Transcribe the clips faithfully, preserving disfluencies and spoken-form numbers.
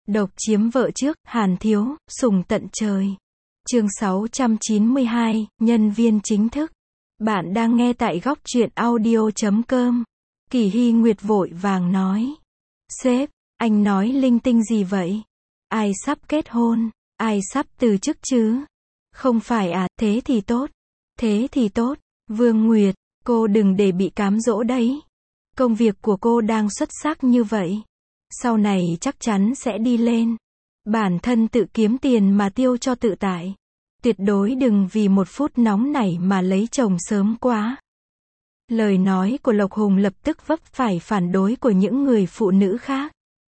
Độc chiếm vợ trước, Hàn Thiếu, sủng tận trời. Chương sáu trăm chín mươi hai, nhân viên chính thức. Bạn đang nghe tại góc truyện audio chấm com. Kỳ Hy Nguyệt vội vàng nói. Sếp, anh nói linh tinh gì vậy? Ai sắp kết hôn? Ai sắp từ chức chứ? Không phải à, thế thì tốt. Thế thì tốt. Vương Nguyệt, cô đừng để bị cám dỗ đấy. Công việc của cô đang xuất sắc như vậy. Sau này chắc chắn sẽ đi lên. Bản thân tự kiếm tiền mà tiêu cho tự tại. Tuyệt đối đừng vì một phút nóng nảy mà lấy chồng sớm quá. Lời nói của Lộc Hùng lập tức vấp phải phản đối của những người phụ nữ khác.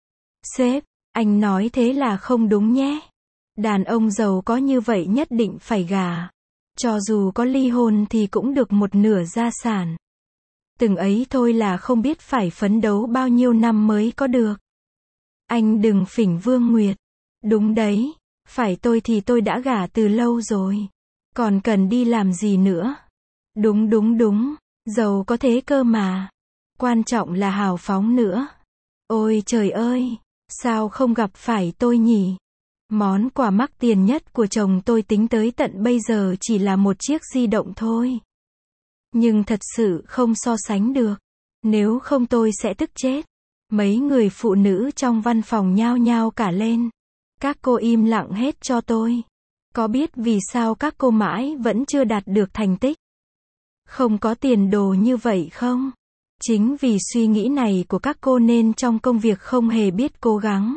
Sếp, anh nói thế là không đúng nhé. Đàn ông giàu có như vậy nhất định phải gả. Cho dù có ly hôn thì cũng được một nửa gia sản. Từng ấy thôi là không biết phải phấn đấu bao nhiêu năm mới có được. Anh đừng phỉnh Vương Nguyệt. Đúng đấy, phải tôi thì tôi đã gả từ lâu rồi. Còn cần đi làm gì nữa? Đúng đúng đúng, giàu có thế cơ mà. Quan trọng là hào phóng nữa. Ôi trời ơi, sao không gặp phải tôi nhỉ? Món quà mắc tiền nhất của chồng tôi tính tới tận bây giờ chỉ là một chiếc di động thôi. Nhưng thật sự không so sánh được. Nếu không tôi sẽ tức chết. Mấy người phụ nữ trong văn phòng nhao nhao cả lên. Các cô im lặng hết cho tôi. Có biết vì sao các cô mãi vẫn chưa đạt được thành tích? Không có tiền đồ như vậy không? Chính vì suy nghĩ này của các cô nên trong công việc không hề biết cố gắng.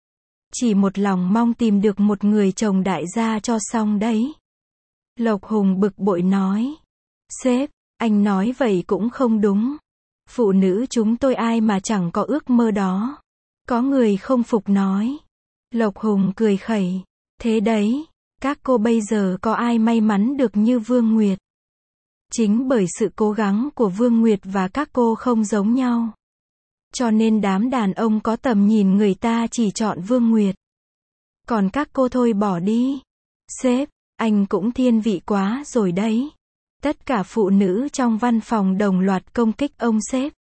Chỉ một lòng mong tìm được một người chồng đại gia cho xong đấy. Lộc Hùng bực bội nói. Sếp, anh nói vậy cũng không đúng. Phụ nữ chúng tôi ai mà chẳng có ước mơ đó. Có người không phục nói. Lộc Hùng cười khẩy. Thế đấy, các cô bây giờ có ai may mắn được như Vương Nguyệt. Chính bởi sự cố gắng của Vương Nguyệt và các cô không giống nhau. Cho nên đám đàn ông có tầm nhìn người ta chỉ chọn Vương Nguyệt. Còn các cô thôi bỏ đi. Sếp, anh cũng thiên vị quá rồi đấy. Tất cả phụ nữ trong văn phòng đồng loạt công kích ông sếp.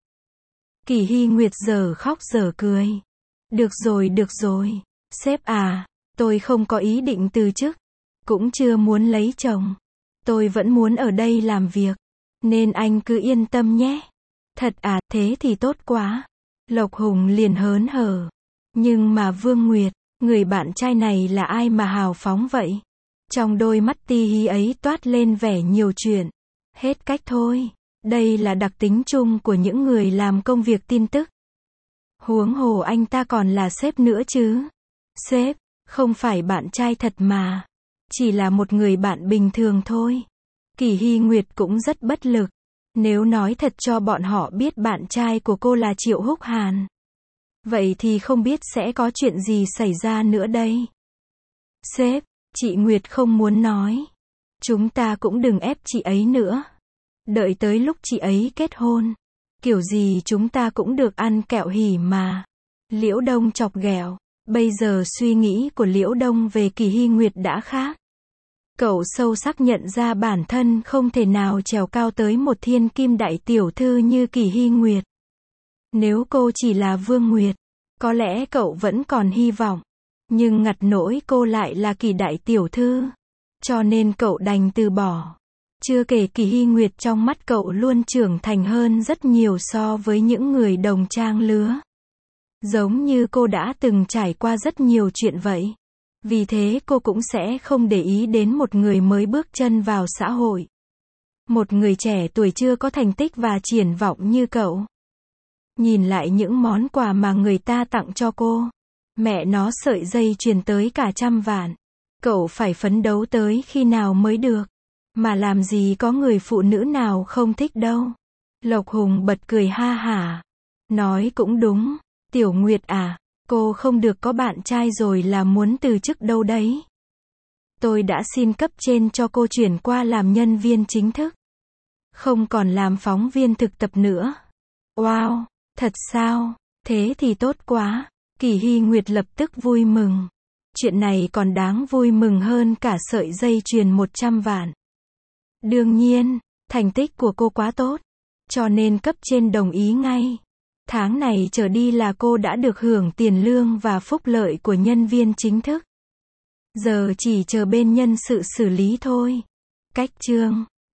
Kỳ Hy Nguyệt giờ khóc giờ cười. Được rồi được rồi. Sếp à, tôi không có ý định từ chức. Cũng chưa muốn lấy chồng. Tôi vẫn muốn ở đây làm việc. Nên anh cứ yên tâm nhé. Thật à, thế thì tốt quá. Lộc Hùng liền hớn hở. Nhưng mà Vương Nguyệt, người bạn trai này là ai mà hào phóng vậy? Trong đôi mắt ti hí ấy toát lên vẻ nhiều chuyện. Hết cách thôi. Đây là đặc tính chung của những người làm công việc tin tức. Huống hồ anh ta còn là sếp nữa chứ. Sếp, không phải bạn trai thật mà. Chỉ là một người bạn bình thường thôi. Kỳ Hy Nguyệt cũng rất bất lực. Nếu nói thật cho bọn họ biết bạn trai của cô là Triệu Húc Hàn. Vậy thì không biết sẽ có chuyện gì xảy ra nữa đây. Sếp, chị Nguyệt không muốn nói. Chúng ta cũng đừng ép chị ấy nữa. Đợi tới lúc chị ấy kết hôn. Kiểu gì chúng ta cũng được ăn kẹo hỉ mà. Liễu Đông chọc ghẹo. Bây giờ suy nghĩ của Liễu Đông về Kỳ Hy Nguyệt đã khác. Cậu sâu sắc nhận ra bản thân không thể nào trèo cao tới một thiên kim đại tiểu thư như Kỳ Hy Nguyệt. Nếu cô chỉ là Vương Nguyệt, có lẽ cậu vẫn còn hy vọng. Nhưng ngặt nỗi cô lại là Kỳ đại tiểu thư. Cho nên cậu đành từ bỏ. Chưa kể Kỳ Hy Nguyệt trong mắt cậu luôn trưởng thành hơn rất nhiều so với những người đồng trang lứa. Giống như cô đã từng trải qua rất nhiều chuyện vậy. Vì thế cô cũng sẽ không để ý đến một người mới bước chân vào xã hội. Một người trẻ tuổi chưa có thành tích và triển vọng như cậu. Nhìn lại những món quà mà người ta tặng cho cô. Mẹ nó sợi dây chuyền tới cả trăm vạn. Cậu phải phấn đấu tới khi nào mới được. Mà làm gì có người phụ nữ nào không thích đâu. Lộc Hùng bật cười ha hả. Nói cũng đúng. Tiểu Nguyệt à, cô không được có bạn trai rồi là muốn từ chức đâu đấy. Tôi đã xin cấp trên cho cô chuyển qua làm nhân viên chính thức. Không còn làm phóng viên thực tập nữa. Wow, thật sao? Thế thì tốt quá. Kỳ Hy Nguyệt lập tức vui mừng. Chuyện này còn đáng vui mừng hơn cả sợi dây chuyền một trăm vạn. Đương nhiên, thành tích của cô quá tốt. Cho nên cấp trên đồng ý ngay. Tháng này trở đi là cô đã được hưởng tiền lương và phúc lợi của nhân viên chính thức. Giờ chỉ chờ bên nhân sự xử lý thôi. Cách chương